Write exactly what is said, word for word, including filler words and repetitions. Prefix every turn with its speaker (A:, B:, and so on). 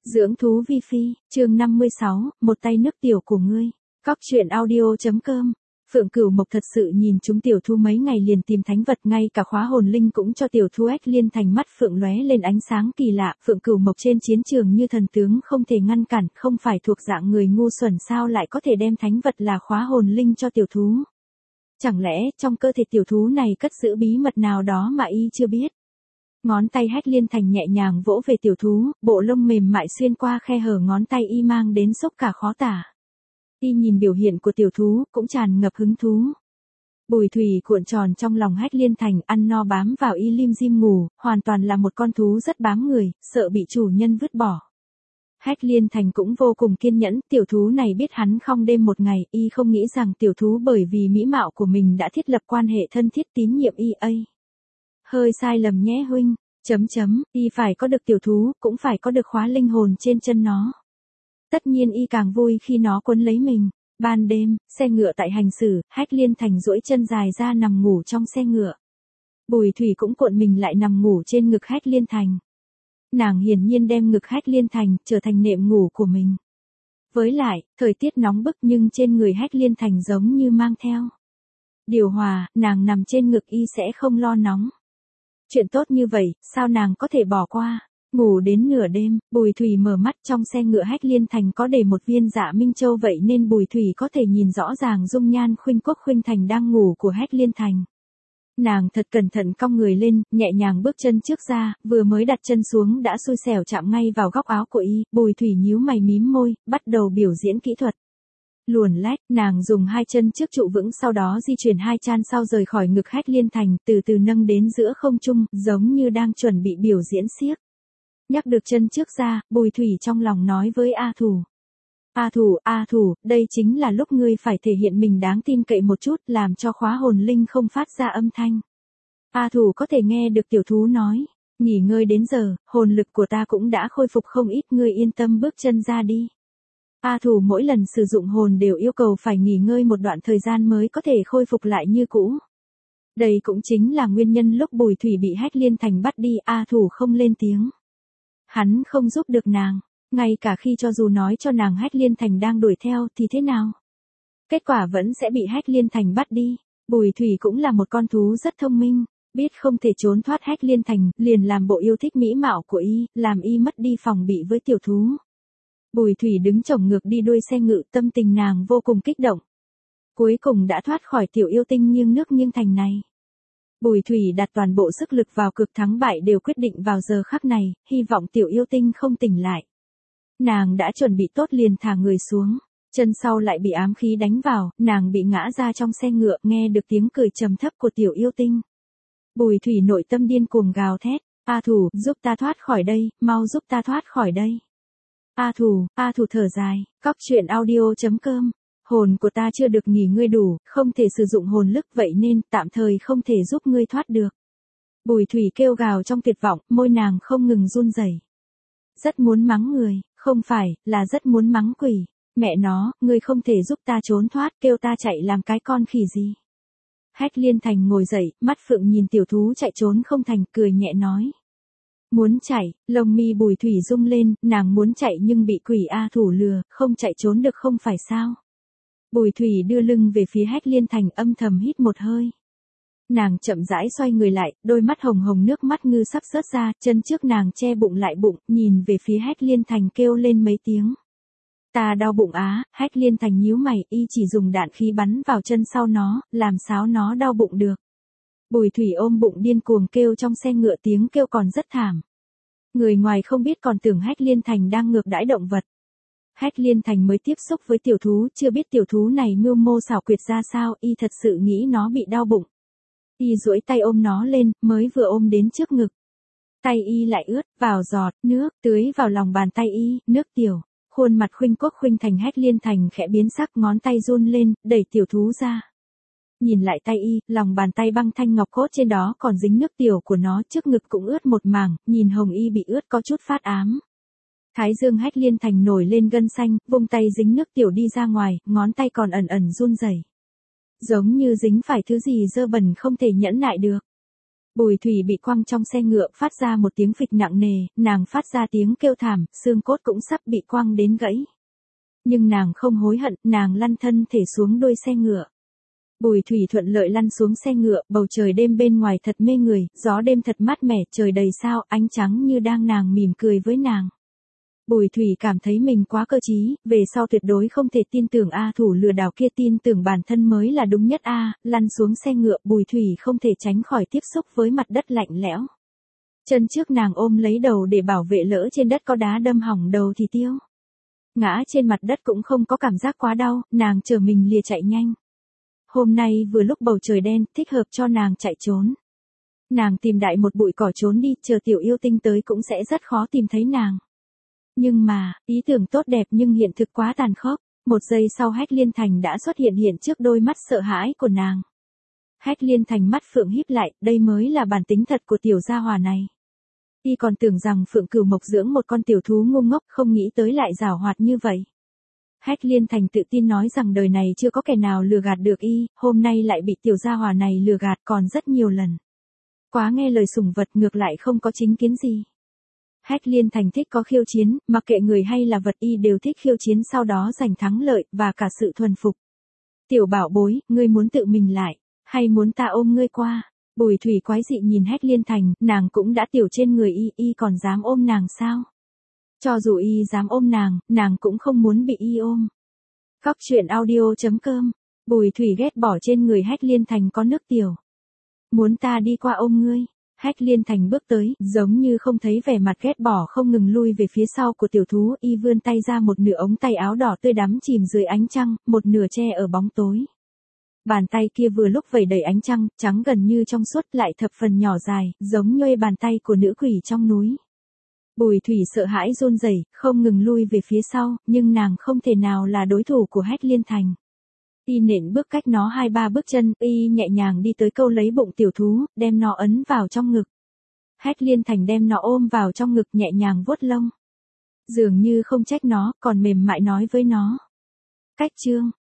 A: Dưỡng thú vi phi, chương năm mươi sáu, một tay nước tiểu của ngươi. Cóc truyện audio.com. Phượng Cửu Mộc thật sự nhìn chúng tiểu thú mấy ngày liền tìm thánh vật, ngay cả khóa hồn linh cũng cho tiểu thú ếch liên thành, mắt phượng lóe lên ánh sáng kỳ lạ. Phượng Cửu Mộc trên chiến trường như thần tướng không thể ngăn cản, không phải thuộc dạng người ngu xuẩn sao lại có thể đem thánh vật là khóa hồn linh cho tiểu thú. Chẳng lẽ trong cơ thể tiểu thú này cất giữ bí mật nào đó mà y chưa biết? Ngón tay Hách Liên Thành nhẹ nhàng vỗ về tiểu thú, bộ lông mềm mại xuyên qua khe hở ngón tay y mang đến xúc cả khó tả. Y nhìn biểu hiện của tiểu thú, cũng tràn ngập hứng thú. Bùi thủy cuộn tròn trong lòng Hách Liên Thành, ăn no bám vào y lim dim ngủ, hoàn toàn là một con thú rất bám người, sợ bị chủ nhân vứt bỏ. Hách Liên Thành cũng vô cùng kiên nhẫn, tiểu thú này biết hắn không đêm một ngày, y không nghĩ rằng tiểu thú bởi vì mỹ mạo của mình đã thiết lập quan hệ thân thiết tín nhiệm y a. Hơi sai lầm nhé huynh, chấm chấm, y phải có được tiểu thú, cũng phải có được khóa linh hồn trên chân nó. Tất nhiên y càng vui khi nó quấn lấy mình. Ban đêm, xe ngựa tại hành xử, Hách Liên Thành duỗi chân dài ra nằm ngủ trong xe ngựa. Bùi thủy cũng cuộn mình lại nằm ngủ trên ngực Hách Liên Thành. Nàng hiển nhiên đem ngực Hách Liên Thành trở thành nệm ngủ của mình. Với lại, thời tiết nóng bức nhưng trên người Hách Liên Thành giống như mang theo điều hòa, nàng nằm trên ngực y sẽ không lo nóng. Chuyện tốt như vậy, sao nàng có thể bỏ qua? Ngủ đến nửa đêm, Bùi Thủy mở mắt, trong xe ngựa Hách Liên Thành có để một viên Dạ Minh Châu, vậy nên Bùi Thủy có thể nhìn rõ ràng dung nhan khuynh quốc khuynh thành đang ngủ của Hách Liên Thành. Nàng thật cẩn thận cong người lên, nhẹ nhàng bước chân trước ra, vừa mới đặt chân xuống đã xui xẻo chạm ngay vào góc áo của y. Bùi Thủy nhíu mày mím môi, bắt đầu biểu diễn kỹ thuật. Luồn lách, nàng dùng hai chân trước trụ vững, sau đó di chuyển hai chân sau rời khỏi ngực Hách Liên Thành, từ từ nâng đến giữa không trung, giống như đang chuẩn bị biểu diễn xiếc. Nhắc được chân trước ra, Bùi Thủy trong lòng nói với A Thủ. A Thủ, A Thủ, đây chính là lúc ngươi phải thể hiện mình đáng tin cậy một chút, làm cho khóa hồn linh không phát ra âm thanh. A Thủ có thể nghe được tiểu thú nói, nghỉ ngơi đến giờ, hồn lực của ta cũng đã khôi phục không ít, ngươi yên tâm bước chân ra đi. A Thủ mỗi lần sử dụng hồn đều yêu cầu phải nghỉ ngơi một đoạn thời gian mới có thể khôi phục lại như cũ. Đây cũng chính là nguyên nhân lúc Bùi Thủy bị Hách Liên Thành bắt đi, A Thủ không lên tiếng. Hắn không giúp được nàng, ngay cả khi cho dù nói cho nàng Hách Liên Thành đang đuổi theo thì thế nào? Kết quả vẫn sẽ bị Hách Liên Thành bắt đi. Bùi Thủy cũng là một con thú rất thông minh, biết không thể trốn thoát Hách Liên Thành, liền làm bộ yêu thích mỹ mạo của y, làm y mất đi phòng bị với tiểu thú. Bùi Thủy đứng chổng ngược đi đuôi xe ngựa, tâm tình nàng vô cùng kích động. Cuối cùng đã thoát khỏi tiểu yêu tinh nghiêng nước nghiêng thành này. Bùi Thủy đặt toàn bộ sức lực vào, cực thắng bại đều quyết định vào giờ khắc này, hy vọng tiểu yêu tinh không tỉnh lại. Nàng đã chuẩn bị tốt liền thả người xuống, chân sau lại bị ám khí đánh vào, nàng bị ngã ra trong xe ngựa, nghe được tiếng cười trầm thấp của tiểu yêu tinh. Bùi Thủy nội tâm điên cuồng gào thét, A Thủ, giúp ta thoát khỏi đây, mau giúp ta thoát khỏi đây. A Thủ, A Thủ thở dài, cóc truyện audio.com. Hồn của ta chưa được nghỉ ngơi đủ, không thể sử dụng hồn lực, vậy nên tạm thời không thể giúp ngươi thoát được. Bùi Thủy kêu gào trong tuyệt vọng, môi nàng không ngừng run rẩy. Rất muốn mắng người, không phải, là rất muốn mắng quỷ. Mẹ nó, ngươi không thể giúp ta trốn thoát, kêu ta chạy làm cái con khỉ gì. Hách Liên Thành ngồi dậy, mắt phượng nhìn tiểu thú chạy trốn không thành, cười nhẹ nói. Muốn chạy, lông mi Bùi Thủy rung lên, nàng muốn chạy nhưng bị quỷ A Thủ lừa, không chạy trốn được không phải sao. Bùi Thủy đưa lưng về phía Hách Liên Thành, âm thầm hít một hơi. Nàng chậm rãi xoay người lại, đôi mắt hồng hồng nước mắt ngư sắp rớt ra, chân trước nàng che bụng lại bụng, nhìn về phía Hách Liên Thành kêu lên mấy tiếng. Ta đau bụng á. Hách Liên Thành nhíu mày, y chỉ dùng đạn khí bắn vào chân sau nó, làm sao nó đau bụng được. Bùi Thủy ôm bụng điên cuồng kêu trong xe ngựa, tiếng kêu còn rất thảm. Người ngoài không biết còn tưởng Hách Liên Thành đang ngược đãi động vật. Hách Liên Thành mới tiếp xúc với tiểu thú, chưa biết tiểu thú này mưu mô xảo quyệt ra sao, y thật sự nghĩ nó bị đau bụng. Y duỗi tay ôm nó lên, mới vừa ôm đến trước ngực. Tay y lại ướt, vào giọt nước, tưới vào lòng bàn tay y, nước tiểu. Khuôn mặt khuynh quốc khuynh thành Hách Liên Thành khẽ biến sắc, ngón tay run lên, đẩy tiểu thú ra. Nhìn lại tay y, lòng bàn tay băng thanh ngọc cốt trên đó còn dính nước tiểu của nó, trước ngực cũng ướt một mảng, nhìn hồng y bị ướt có chút phát ám. Thái dương Hách Liên Thành nổi lên gân xanh, vung tay dính nước tiểu đi ra ngoài, ngón tay còn ẩn ẩn run rẩy. Giống như dính phải thứ gì dơ bẩn không thể nhẫn nại được. Bùi Thủy bị quăng trong xe ngựa, phát ra một tiếng phịch nặng nề, nàng phát ra tiếng kêu thảm, xương cốt cũng sắp bị quăng đến gãy. Nhưng nàng không hối hận, nàng lăn thân thể xuống đuôi xe ngựa. Bùi Thủy thuận lợi lăn xuống xe ngựa, bầu trời đêm bên ngoài thật mê người, gió đêm thật mát mẻ, trời đầy sao, ánh trắng như đang nàng mỉm cười với nàng. Bùi Thủy cảm thấy mình quá cơ trí, về sau tuyệt đối không thể tin tưởng A thủ lừa đảo kia, tin tưởng bản thân mới là đúng nhất A, lăn xuống xe ngựa, Bùi Thủy không thể tránh khỏi tiếp xúc với mặt đất lạnh lẽo. Chân trước nàng ôm lấy đầu để bảo vệ, lỡ trên đất có đá đâm hỏng đầu thì tiêu. Ngã trên mặt đất cũng không có cảm giác quá đau, nàng chờ mình lìa chạy nhanh. Hôm nay vừa lúc bầu trời đen, thích hợp cho nàng chạy trốn. Nàng tìm đại một bụi cỏ trốn đi, chờ tiểu yêu tinh tới cũng sẽ rất khó tìm thấy nàng. Nhưng mà, ý tưởng tốt đẹp nhưng hiện thực quá tàn khốc. Một giây sau Hách Liên Thành đã xuất hiện hiện trước đôi mắt sợ hãi của nàng. Hách Liên Thành mắt phượng híp lại, đây mới là bản tính thật của tiểu gia hỏa này. Y còn tưởng rằng Phượng Cửu Mộc dưỡng một con tiểu thú ngu ngốc, không nghĩ tới lại giảo hoạt như vậy. Hách Liên Thành tự tin nói rằng đời này chưa có kẻ nào lừa gạt được y, hôm nay lại bị tiểu gia hỏa này lừa gạt còn rất nhiều lần. Quá nghe lời sủng vật, ngược lại không có chính kiến gì. Hách Liên Thành thích có khiêu chiến, mặc kệ người hay là vật y đều thích khiêu chiến, sau đó giành thắng lợi, và cả sự thuần phục. Tiểu bảo bối, ngươi muốn tự mình lại, hay muốn ta ôm ngươi qua? Bùi Thủy quái dị nhìn Hách Liên Thành, nàng cũng đã tiểu trên người y, y còn dám ôm nàng sao? Cho dù y dám ôm nàng, nàng cũng không muốn bị y ôm. Góc truyện audio chấm com. Bùi Thủy ghét bỏ trên người Hách Liên Thành có nước tiểu. Muốn ta đi qua ôm ngươi? Hách Liên Thành bước tới, giống như không thấy vẻ mặt ghét bỏ, không ngừng lui về phía sau của tiểu thú, y vươn tay ra, một nửa ống tay áo đỏ tươi đắm chìm dưới ánh trăng, một nửa che ở bóng tối. Bàn tay kia vừa lúc vẩy đầy ánh trăng, trắng gần như trong suốt, lại thập phần nhỏ dài, giống nhuê bàn tay của nữ quỷ trong núi. Bùi Thủy sợ hãi run rẩy, không ngừng lui về phía sau, nhưng nàng không thể nào là đối thủ của Hách Liên Thành. Y nện bước cách nó hai ba bước chân, y nhẹ nhàng đi tới câu lấy bụng tiểu thú, đem nó ấn vào trong ngực. Hách Liên Thành đem nó ôm vào trong ngực, nhẹ nhàng vuốt lông. Dường như không trách nó, còn mềm mại nói với nó. Cách chương.